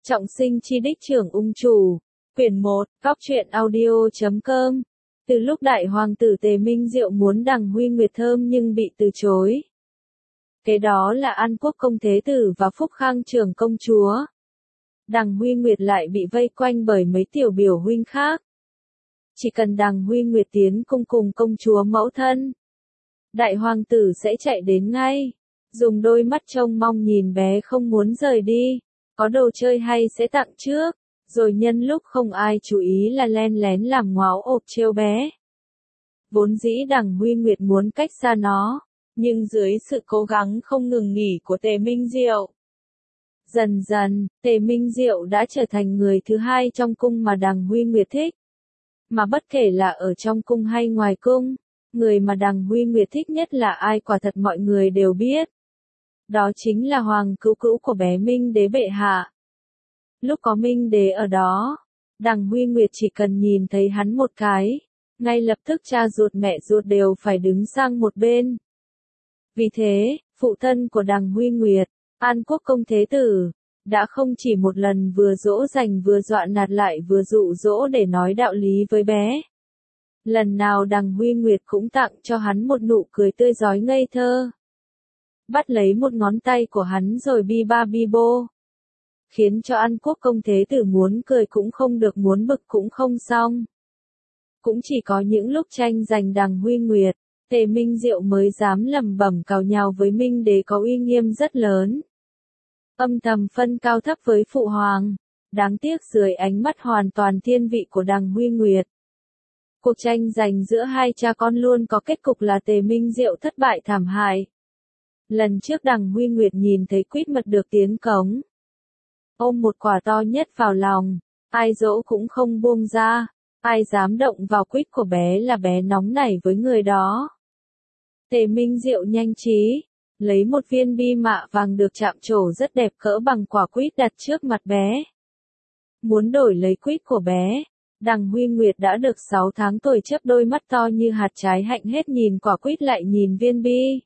Trọng sinh chi đích trưởng ung chủ. Quyển 1, Góc truyện audio.com. Từ lúc đại hoàng tử Tề Minh Diệu muốn đằng Huy Nguyệt thơm nhưng bị từ chối. Kế đó là An Quốc công thế tử và Phúc Khang trưởng công chúa. Đằng Huy Nguyệt lại bị vây quanh bởi mấy tiểu biểu huynh khác. Chỉ cần đằng Huy Nguyệt tiến cung cùng công chúa mẫu thân, đại hoàng tử sẽ chạy đến ngay, dùng đôi mắt trông mong nhìn bé không muốn rời đi, có đồ chơi hay sẽ tặng trước, rồi nhân lúc không ai chú ý là len lén làm ngáo ộp trêu bé. Vốn dĩ đằng Huy Nguyệt muốn cách xa nó, nhưng dưới sự cố gắng không ngừng nghỉ của Tề Minh Diệu, dần dần, Tề Minh Diệu đã trở thành người thứ hai trong cung mà đằng Huy Nguyệt thích. Mà bất kể là ở trong cung hay ngoài cung, người mà đằng Huy Nguyệt thích nhất là ai quả thật mọi người đều biết. Đó chính là hoàng cứu cữu của bé Minh Đế bệ hạ. Lúc có Minh Đế ở đó, đằng Huy Nguyệt chỉ cần nhìn thấy hắn một cái, ngay lập tức cha ruột mẹ ruột đều phải đứng sang một bên. Vì thế, phụ thân của đằng Huy Nguyệt, An Quốc công thế tử, đã không chỉ một lần vừa dỗ dành vừa dọa nạt lại vừa dụ dỗ để nói đạo lý với bé. Lần nào đằng Huy Nguyệt cũng tặng cho hắn một nụ cười tươi rói ngây thơ. Bắt lấy một ngón tay của hắn rồi bi ba bi bô. Khiến cho An Quốc công thế tử muốn cười cũng không được, muốn bực cũng không xong. Cũng chỉ có những lúc tranh giành đằng Huy Nguyệt, Tề Minh Diệu mới dám lẩm bẩm càu nhàu với Minh Đế có uy nghiêm rất lớn. Âm thầm phân cao thấp với phụ hoàng, đáng tiếc dưới ánh mắt hoàn toàn thiên vị của đằng Huy Nguyệt. Cuộc tranh giành giữa hai cha con luôn có kết cục là Tề Minh Diệu thất bại thảm hại. Lần trước đằng Huy Nguyệt nhìn thấy quýt mật được tiến cống, ôm một quả to nhất vào lòng, ai dỗ cũng không buông ra, ai dám động vào quýt của bé là bé nóng nảy với người đó. Tề Minh Diệu nhanh trí, lấy một viên bi mạ vàng được chạm trổ rất đẹp cỡ bằng quả quýt đặt trước mặt bé. Muốn đổi lấy quýt của bé, đằng Huy Nguyệt đã được 6 tháng tuổi chớp đôi mắt to như hạt trái hạnh hết nhìn quả quýt lại nhìn viên bi.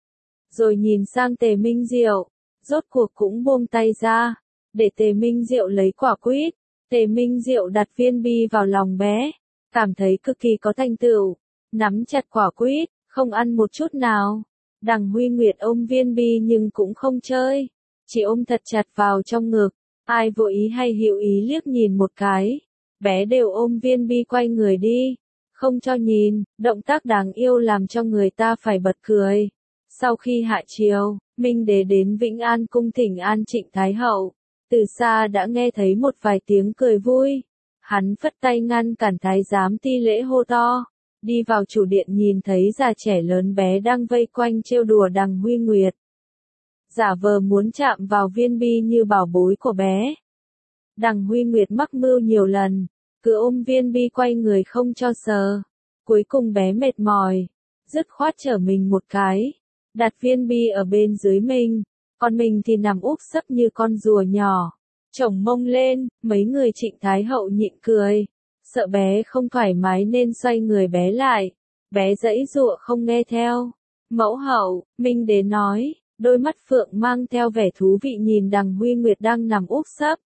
Rồi nhìn sang Tề Minh Diệu, rốt cuộc cũng buông tay ra, để Tề Minh Diệu lấy quả quýt. Tề Minh Diệu đặt viên bi vào lòng bé, cảm thấy cực kỳ có thành tựu, nắm chặt quả quýt, không ăn một chút nào. Đằng Huy Nguyệt ôm viên bi nhưng cũng không chơi, chỉ ôm thật chặt vào trong ngực, ai vô ý hay hữu ý liếc nhìn một cái, bé đều ôm viên bi quay người đi, không cho nhìn, động tác đáng yêu làm cho người ta phải bật cười. Sau khi hạ chiều, Minh Đế đến Vĩnh An cung thỉnh an Trịnh Thái Hậu, từ xa đã nghe thấy một vài tiếng cười vui, hắn phất tay ngăn cản thái giám ti lễ hô to. Đi vào chủ điện nhìn thấy già trẻ lớn bé đang vây quanh trêu đùa đằng Huy Nguyệt. Giả vờ muốn chạm vào viên bi như bảo bối của bé. Đằng Huy Nguyệt mắc mưu nhiều lần, cứ ôm viên bi quay người không cho sờ. Cuối cùng bé mệt mỏi, dứt khoát trở mình một cái, đặt viên bi ở bên dưới mình, còn mình thì nằm úp sấp như con rùa nhỏ, chổng mông lên. Mấy người Trịnh Thái Hậu nhịn cười. Sợ bé không thoải mái nên xoay người bé lại, bé giãy giụa không nghe theo. Mẫu hậu, Minh Đế nói, đôi mắt phượng mang theo vẻ thú vị nhìn đằng Huy Nguyệt đang nằm úp sấp.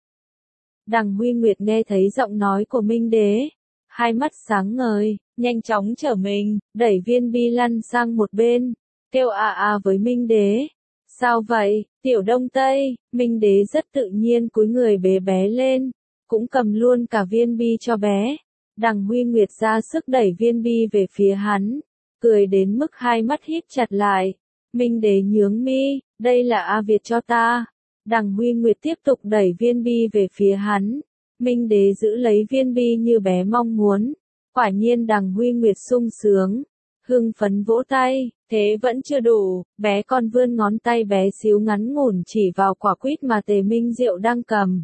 Đằng Huy Nguyệt nghe thấy giọng nói của Minh Đế, hai mắt sáng ngời, nhanh chóng trở mình, đẩy viên bi lăn sang một bên, kêu với Minh Đế. Sao vậy, tiểu Đông Tây? Minh Đế rất tự nhiên cúi người bế bé lên, cũng cầm luôn cả viên bi cho bé. Đằng Huy Nguyệt ra sức đẩy viên bi về phía hắn, cười đến mức hai mắt híp chặt lại. Minh Đế nhướng mi, đây là A Việt cho ta. Đằng Huy Nguyệt tiếp tục đẩy viên bi về phía hắn. Minh Đế giữ lấy viên bi như bé mong muốn. Quả nhiên đằng Huy Nguyệt sung sướng, hưng phấn vỗ tay. Thế vẫn chưa đủ, bé còn vươn ngón tay bé xíu ngắn ngủn chỉ vào quả quýt mà Tề Minh Diệu đang cầm.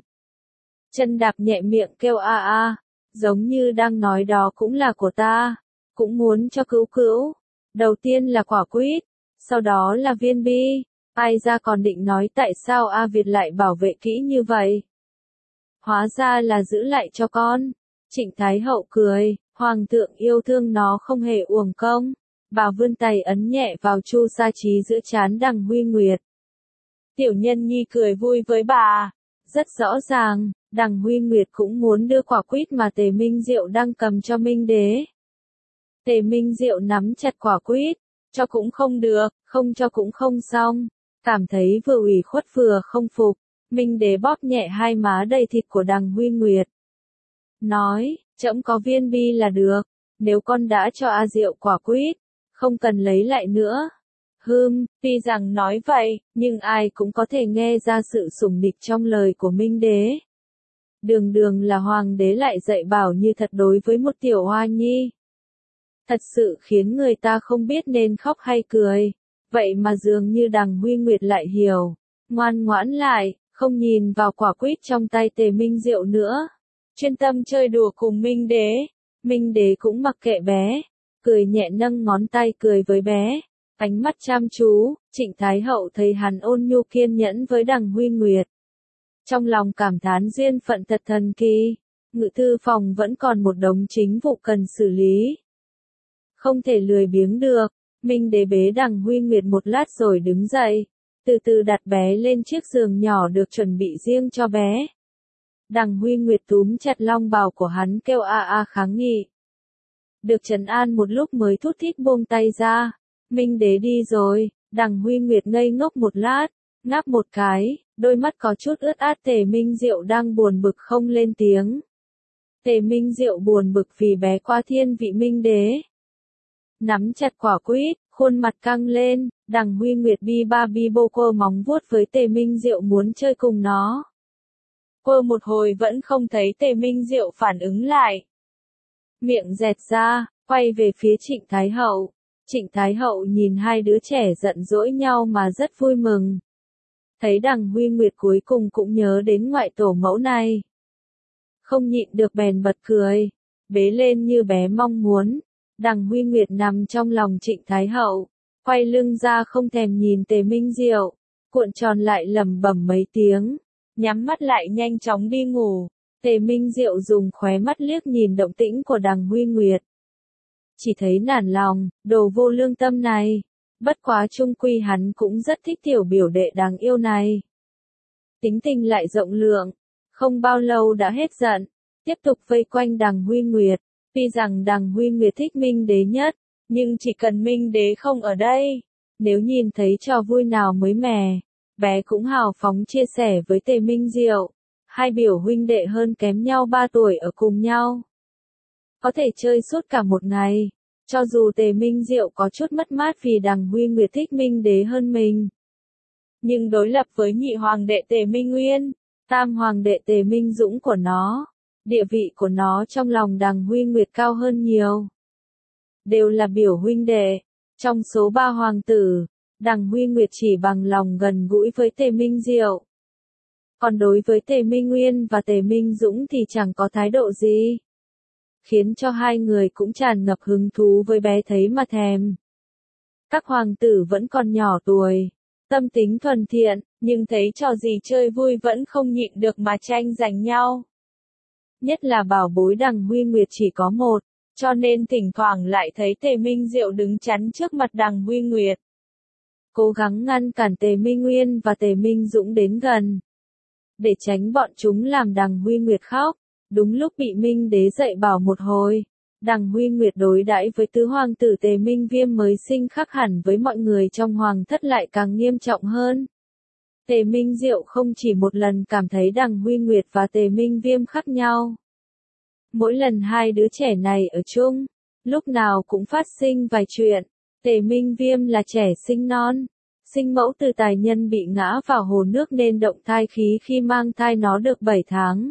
Chân đạp nhẹ miệng kêu giống như đang nói đó cũng là của ta, cũng muốn cho cữu cữu. Đầu tiên là quả quýt, sau đó là viên bi, ai ra còn định nói tại sao A Việt lại bảo vệ kỹ như vậy. Hóa ra là giữ lại cho con. Trịnh Thái Hậu cười, hoàng thượng yêu thương nó không hề uổng công. Bà vươn tay ấn nhẹ vào chu sa trí giữa trán đằng Huy Nguyệt. Tiểu nhân nhi cười vui với bà. Rất rõ ràng, Đằng Huy Nguyệt cũng muốn đưa quả quýt mà Tề Minh Diệu đang cầm cho Minh Đế. Tề Minh Diệu nắm chặt quả quýt, cho cũng không được, không cho cũng không xong, cảm thấy vừa ủy khuất vừa không phục. Minh Đế bóp nhẹ hai má đầy thịt của Đằng Huy Nguyệt. Nói, trẫm có viên bi là được, nếu con đã cho A Diệu quả quýt, không cần lấy lại nữa. Tuy rằng nói vậy, nhưng ai cũng có thể nghe ra sự sủng nịch trong lời của Minh Đế. Đường đường là hoàng đế lại dạy bảo như thật đối với một tiểu hoa nhi. Thật sự khiến người ta không biết nên khóc hay cười. Vậy mà dường như Đằng Huy Nguyệt lại hiểu, ngoan ngoãn lại, không nhìn vào quả quýt trong tay Tề Minh Diệu nữa. Chuyên tâm chơi đùa cùng Minh Đế. Minh Đế cũng mặc kệ bé, cười nhẹ nâng ngón tay cười với bé. Ánh mắt chăm chú, Trịnh Thái Hậu thấy hắn ôn nhu kiên nhẫn với Đằng Huy Nguyệt. Trong lòng cảm thán duyên phận thật thần kỳ, ngự thư phòng vẫn còn một đống chính vụ cần xử lý. Không thể lười biếng được, Minh Đế bế Đằng Huy Nguyệt một lát rồi đứng dậy, từ từ đặt bé lên chiếc giường nhỏ được chuẩn bị riêng cho bé. Đằng Huy Nguyệt túm chặt long bào của hắn kêu a a kháng nghị. Được trấn an một lúc mới thút thít buông tay ra. Minh Đế đi rồi, Đằng Huy Nguyệt ngây ngốc một lát, ngáp một cái, đôi mắt có chút ướt át. Tề Minh Diệu đang buồn bực không lên tiếng. Tề Minh Diệu buồn bực vì bé qua thiên vị Minh Đế. Nắm chặt quả quýt, khuôn mặt căng lên, Đằng Huy Nguyệt bi ba bi bô quơ móng vuốt với Tề Minh Diệu muốn chơi cùng nó. Quơ một hồi vẫn không thấy Tề Minh Diệu phản ứng lại. Miệng dẹt ra, quay về phía Trịnh Thái Hậu. Trịnh Thái Hậu nhìn hai đứa trẻ giận dỗi nhau mà rất vui mừng. Thấy Đằng Huy Nguyệt cuối cùng cũng nhớ đến ngoại tổ mẫu này. Không nhịn được bèn bật cười, bế lên như bé mong muốn. Đằng Huy Nguyệt nằm trong lòng Trịnh Thái Hậu, quay lưng ra không thèm nhìn Tề Minh Diệu, cuộn tròn lại lẩm bẩm mấy tiếng, nhắm mắt lại nhanh chóng đi ngủ. Tề Minh Diệu dùng khóe mắt liếc nhìn động tĩnh của Đằng Huy Nguyệt. Chỉ thấy nản lòng, đồ vô lương tâm này. Bất quá chung quy hắn cũng rất thích tiểu biểu đệ đáng yêu này. Tính tình lại rộng lượng, không bao lâu đã hết giận, tiếp tục vây quanh Đằng Huy Nguyệt. Tuy rằng Đằng Huy Nguyệt thích Minh Đế nhất, nhưng chỉ cần Minh Đế không ở đây, nếu nhìn thấy trò vui nào mới mẻ, bé cũng hào phóng chia sẻ với Tề Minh Diệu. Hai biểu huynh đệ hơn kém nhau 3 tuổi ở cùng nhau. Có thể chơi suốt cả một ngày, cho dù Tề Minh Diệu có chút mất mát vì Đằng Huy Nguyệt thích Minh Đế hơn mình. Nhưng đối lập với nhị hoàng đệ Tề Minh Nguyên, tam hoàng đệ Tề Minh Dũng của nó, địa vị của nó trong lòng Đằng Huy Nguyệt cao hơn nhiều. Đều là biểu huynh đệ, trong số 3 hoàng tử, Đằng Huy Nguyệt chỉ bằng lòng gần gũi với Tề Minh Diệu. Còn đối với Tề Minh Nguyên và Tề Minh Dũng thì chẳng có thái độ gì. Khiến cho hai người cũng tràn ngập hứng thú với bé thấy mà thèm. Các hoàng tử vẫn còn nhỏ tuổi, tâm tính thuần thiện, nhưng thấy trò gì chơi vui vẫn không nhịn được mà tranh giành nhau. Nhất là bảo bối Đằng Huy Nguyệt chỉ có một, cho nên thỉnh thoảng lại thấy Tề Minh Diệu đứng chắn trước mặt Đằng Huy Nguyệt. Cố gắng ngăn cản Tề Minh Nguyên và Tề Minh Dũng đến gần. Để tránh bọn chúng làm Đằng Huy Nguyệt khóc. Đúng lúc bị Minh Đế dạy bảo một hồi, Đằng Huy Nguyệt đối đãi với tứ hoàng tử Tề Minh Viêm mới sinh khác hẳn với mọi người trong hoàng thất lại càng nghiêm trọng hơn. Tề Minh Diệu không chỉ một lần cảm thấy Đằng Huy Nguyệt và Tề Minh Viêm khác nhau. Mỗi lần hai đứa trẻ này ở chung, lúc nào cũng phát sinh vài chuyện. Tề Minh Viêm là trẻ sinh non, sinh mẫu từ tài nhân bị ngã vào hồ nước nên động thai khí khi mang thai nó được 7 tháng.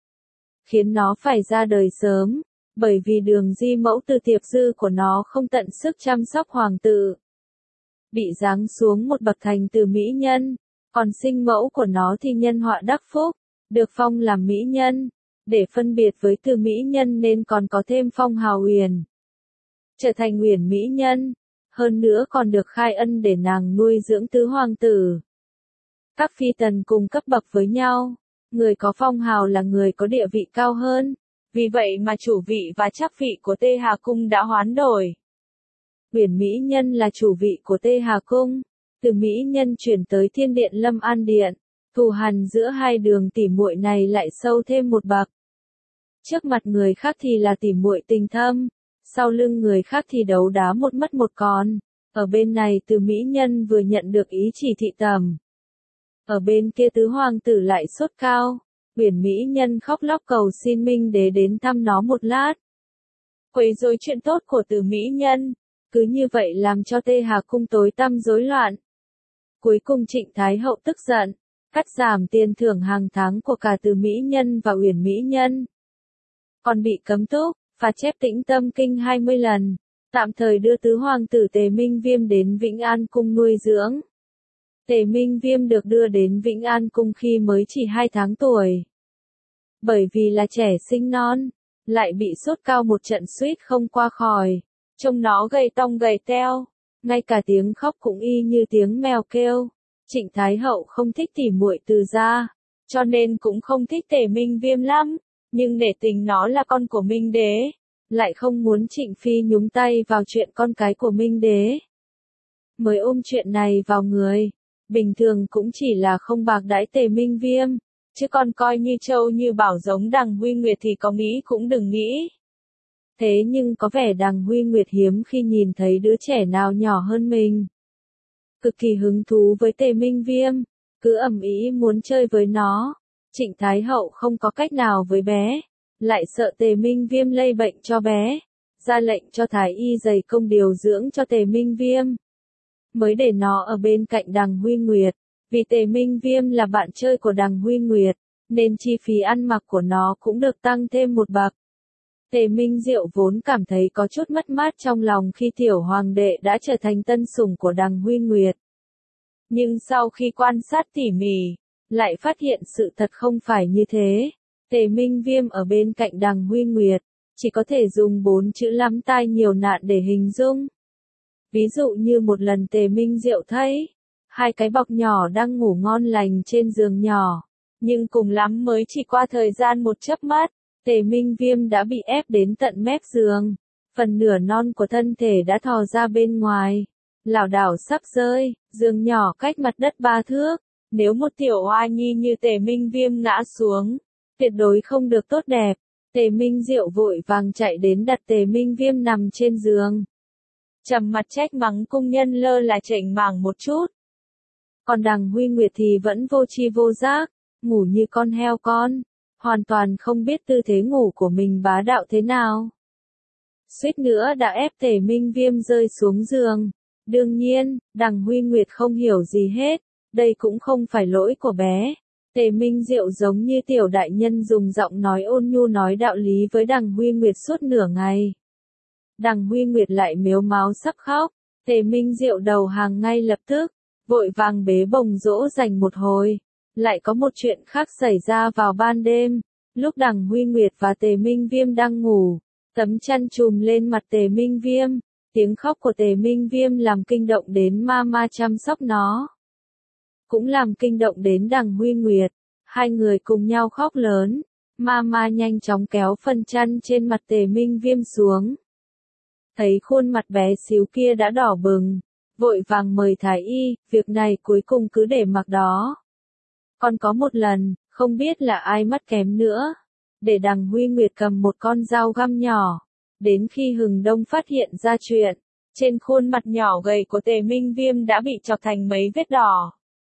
Khiến nó phải ra đời sớm, bởi vì đường di mẫu từ tiệp dư của nó không tận sức chăm sóc hoàng tử. Bị giáng xuống một bậc thành từ mỹ nhân, còn sinh mẫu của nó thì nhân họa đắc phúc, được phong làm mỹ nhân, để phân biệt với từ mỹ nhân nên còn có thêm phong hào Uyển. Trở thành Uyển mỹ nhân, hơn nữa còn được khai ân để nàng nuôi dưỡng tứ hoàng tử. Các phi tần cùng cấp bậc với nhau. Người có phong hào là người có địa vị cao hơn, vì vậy mà chủ vị và trắc vị của Tê Hà Cung đã hoán đổi. Uyển mỹ nhân là chủ vị của Tê Hà Cung, từ mỹ nhân chuyển tới Thiên Điện Lâm An Điện, Thù hằn giữa hai đường tỉ muội này lại sâu thêm một bậc. Trước mặt người khác thì là tỉ muội tình thâm, sau lưng người khác thì đấu đá một mất một còn. Ở bên này Từ mỹ nhân vừa nhận được ý chỉ thị tầm. Ở bên kia tứ hoàng tử lại sốt cao, Uyển mỹ nhân khóc lóc cầu xin Minh đế đến thăm nó một lát. Quấy rối chuyện tốt của Từ mỹ nhân, cứ như vậy làm cho Tê Hà cung tối tăm rối loạn. Cuối cùng Trịnh Thái hậu tức giận, cắt giảm tiền thưởng hàng tháng của cả Từ mỹ nhân và Uyển mỹ nhân. Còn bị cấm túc, phạt chép Tĩnh Tâm kinh 20 lần, tạm thời đưa tứ hoàng tử Tề Minh Viêm đến Vĩnh An cung nuôi dưỡng. Tề Minh Viêm được đưa đến Vĩnh An cung khi mới chỉ 2 tháng tuổi. Bởi vì là trẻ sinh non, lại bị sốt cao một trận suýt không qua khỏi, trông nó gầy tông gầy teo, ngay cả tiếng khóc cũng y như tiếng mèo kêu. Trịnh Thái hậu không thích tỉ muội Từ gia, cho nên cũng không thích Tề Minh Viêm lắm, nhưng nể tình nó là con của Minh đế, lại không muốn Trịnh phi nhúng tay vào chuyện con cái của Minh đế. Mới ôm chuyện này vào người, bình thường cũng chỉ là không bạc đãi Tề Minh Viêm, chứ còn coi như trâu như bảo giống Đằng Huy Nguyệt thì có nghĩ cũng đừng nghĩ. Thế nhưng có vẻ Đằng Huy Nguyệt hiếm khi nhìn thấy đứa trẻ nào nhỏ hơn mình. Cực kỳ hứng thú với Tề Minh Viêm, cứ ầm ĩ muốn chơi với nó. Trịnh Thái hậu không có cách nào với bé, lại sợ Tề Minh Viêm lây bệnh cho bé, ra lệnh cho thái y dày công điều dưỡng cho Tề Minh Viêm. Mới để nó ở bên cạnh Đằng Huy Nguyệt, vì Tề Minh Viêm là bạn chơi của Đằng Huy Nguyệt, nên chi phí ăn mặc của nó cũng được tăng thêm một bậc. Tề Minh Diệu vốn cảm thấy có chút mất mát trong lòng khi tiểu hoàng đệ đã trở thành tân sủng của Đằng Huy Nguyệt. Nhưng sau khi quan sát tỉ mỉ, lại phát hiện sự thật không phải như thế. Tề Minh Viêm ở bên cạnh Đằng Huy Nguyệt, chỉ có thể dùng 4 chữ lắm tai nhiều nạn để hình dung. Ví dụ như một lần Tề Minh Diệu thấy, 2 cái bọc nhỏ đang ngủ ngon lành trên giường nhỏ, nhưng cùng lắm mới chỉ qua thời gian một chớp mắt, Tề Minh Viêm đã bị ép đến tận mép giường, phần nửa non của thân thể đã thò ra bên ngoài, lảo đảo sắp rơi, giường nhỏ cách mặt đất 3 thước, nếu một tiểu hoa nhi như Tề Minh Viêm ngã xuống, tuyệt đối không được tốt đẹp. Tề Minh Diệu vội vàng chạy đến đặt Tề Minh Viêm nằm trên giường, trầm mặt trách mắng cung nhân lơ là chểnh mảng một chút. Còn Đằng Huy Nguyệt thì vẫn vô tri vô giác, ngủ như con heo con, hoàn toàn không biết tư thế ngủ của mình bá đạo thế nào. Suýt nữa đã ép Tề Minh Viêm rơi xuống giường. Đương nhiên, Đằng Huy Nguyệt không hiểu gì hết, đây cũng không phải lỗi của bé. Tề Minh Diệu giống như tiểu đại nhân dùng giọng nói ôn nhu nói đạo lý với Đằng Huy Nguyệt suốt nửa ngày. Đằng Huy Nguyệt lại mếu máo sắp khóc, Tề Minh Diệu đầu hàng ngay lập tức, vội vàng bế bồng dỗ dành một hồi. Lại có một chuyện khác xảy ra vào ban đêm, lúc Đằng Huy Nguyệt và Tề Minh Viêm đang ngủ, tấm chăn trùm lên mặt Tề Minh Viêm, tiếng khóc của Tề Minh Viêm làm kinh động đến mama chăm sóc nó. Cũng làm kinh động đến Đằng Huy Nguyệt, hai người cùng nhau khóc lớn, mama nhanh chóng kéo phần chăn trên mặt Tề Minh Viêm xuống. Thấy khuôn mặt bé xíu kia đã đỏ bừng, vội vàng mời thái y, việc này cuối cùng cứ để mặc đó. Còn có một lần, không biết là ai mắt kém nữa, để Đằng Huy Nguyệt cầm một con dao găm nhỏ, đến khi Hừng Đông phát hiện ra chuyện, trên khuôn mặt nhỏ gầy của Tề Minh Viêm đã bị chọc thành mấy vết đỏ.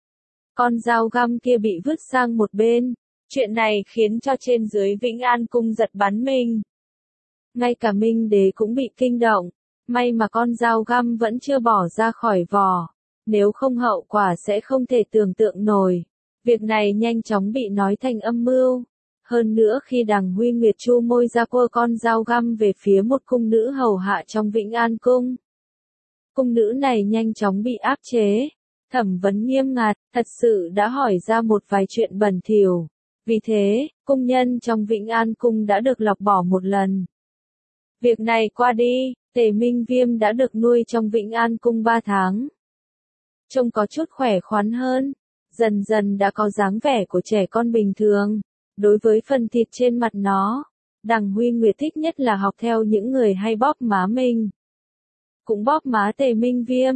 Con dao găm kia bị vứt sang một bên, chuyện này khiến cho trên dưới Vĩnh An cung giật bắn mình. Ngay cả Minh đế cũng bị kinh động, may mà con dao găm vẫn chưa bỏ ra khỏi vỏ, nếu không hậu quả sẽ không thể tưởng tượng nổi. Việc này nhanh chóng bị nói thành âm mưu. Hơn nữa khi Đằng Huy Nguyệt chu môi ra quơ con dao găm về phía một cung nữ hầu hạ trong Vĩnh An cung. Cung nữ này nhanh chóng bị áp chế, thẩm vấn nghiêm ngặt, thật sự đã hỏi ra một vài chuyện bẩn thỉu. Vì thế, cung nhân trong Vĩnh An cung đã được lọc bỏ một lần. Việc này qua đi, Tề Minh Viêm đã được nuôi trong Vĩnh An cung 3 tháng. Trông có chút khỏe khoắn hơn, dần dần đã có dáng vẻ của trẻ con bình thường. Đối với phần thịt trên mặt nó, Đằng Huy Nguyệt thích nhất là học theo những người hay bóp má mình. Cũng bóp má Tề Minh Viêm,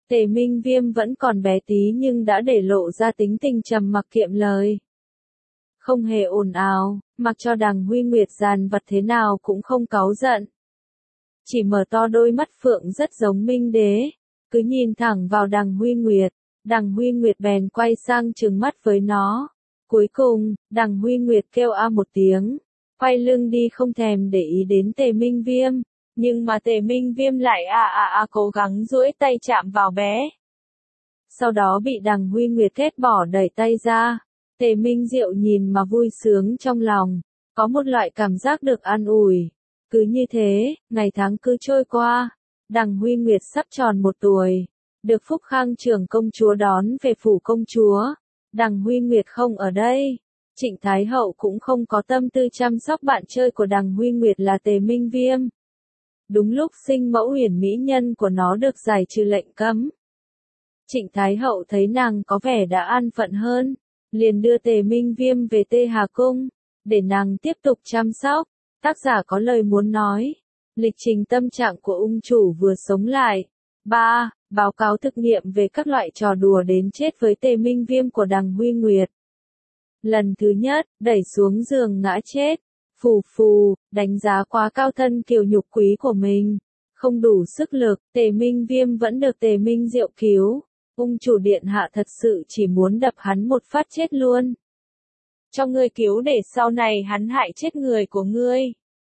Tề Minh Viêm vẫn còn bé tí nhưng đã để lộ ra tính tình trầm mặc kiệm lời. Không hề ồn ào, mặc cho Đằng Huy Nguyệt dàn vặt thế nào cũng không cáu giận. Chỉ mở to đôi mắt phượng rất giống Minh Đế, cứ nhìn thẳng vào Đằng Huy Nguyệt. Đằng Huy Nguyệt bèn quay sang trừng mắt với nó. Cuối cùng, Đằng Huy Nguyệt kêu a một tiếng, quay lưng đi không thèm để ý đến Tề Minh Viêm. Nhưng mà Tề Minh Viêm lại cố gắng duỗi tay chạm vào bé. Sau đó bị Đằng Huy Nguyệt ghét bỏ đẩy tay ra. Tề Minh Diệu nhìn mà vui sướng trong lòng, có một loại cảm giác được an ủi. Cứ như thế, ngày tháng cứ trôi qua. Đằng Huy Nguyệt sắp tròn 1 tuổi, được Phúc Khang trưởng công chúa đón về phủ công chúa. Đằng Huy Nguyệt không ở đây. Trịnh Thái Hậu cũng không có tâm tư chăm sóc bạn chơi của Đằng Huy Nguyệt là Tề Minh Viêm. Đúng lúc sinh mẫu Uyển mỹ nhân của nó được giải trừ lệnh cấm. Trịnh Thái Hậu thấy nàng có vẻ đã an phận hơn, liền đưa Tề Minh Viêm về Tê Hà Cung, để nàng tiếp tục chăm sóc. Tác giả có lời muốn nói. Lịch trình tâm trạng của ung chủ vừa sống lại. 3. Báo cáo thực nghiệm về các loại trò đùa đến chết với Tề Minh Viêm của Đằng Huy Nguyệt. Lần thứ nhất, đẩy xuống giường ngã chết. Phù phù, đánh giá quá cao thân kiều nhục quý của mình. Không đủ sức lực, Tề Minh Viêm vẫn được Tề Minh Diệu cứu. Ung chủ điện hạ thật sự chỉ muốn đập hắn một phát chết luôn. Cho ngươi cứu để sau này hắn hại chết người của ngươi.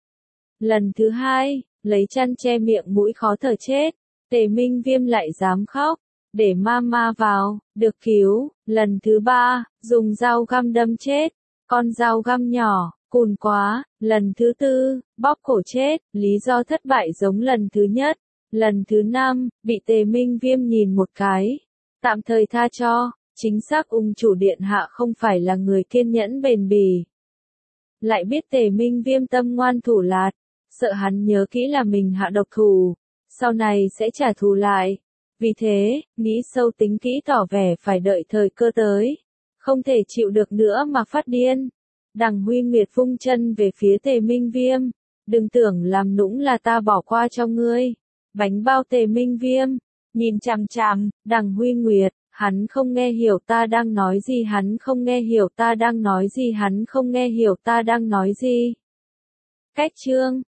Lần thứ hai, lấy chăn che miệng mũi khó thở chết. Tề Minh Viêm lại dám khóc. Để mama vào, được cứu. Lần thứ ba, dùng dao găm đâm chết. Con dao găm nhỏ, cùn quá. Lần thứ tư, bóp cổ chết. Lý do thất bại giống lần thứ nhất. Lần thứ năm, bị Tề Minh Viêm nhìn một cái. Tạm thời tha cho. Chính xác ung chủ điện hạ không phải là người kiên nhẫn bền bỉ. Lại biết Tề Minh Viêm tâm ngoan thủ lạt. Sợ hắn nhớ kỹ là mình hạ độc thủ. Sau này sẽ trả thù lại. Vì thế, nghĩ sâu tính kỹ tỏ vẻ phải đợi thời cơ tới. Không thể chịu được nữa mà phát điên. Đằng Huy Nguyệt vung chân về phía Tề Minh Viêm. Đừng tưởng làm nũng là ta bỏ qua cho ngươi. Bánh bao Tề Minh Viêm. Nhìn chằm chằm, Đằng Huy Nguyệt. Hắn không nghe hiểu ta đang nói gì, hắn không nghe hiểu ta đang nói gì, hắn không nghe hiểu ta đang nói gì. Cách chương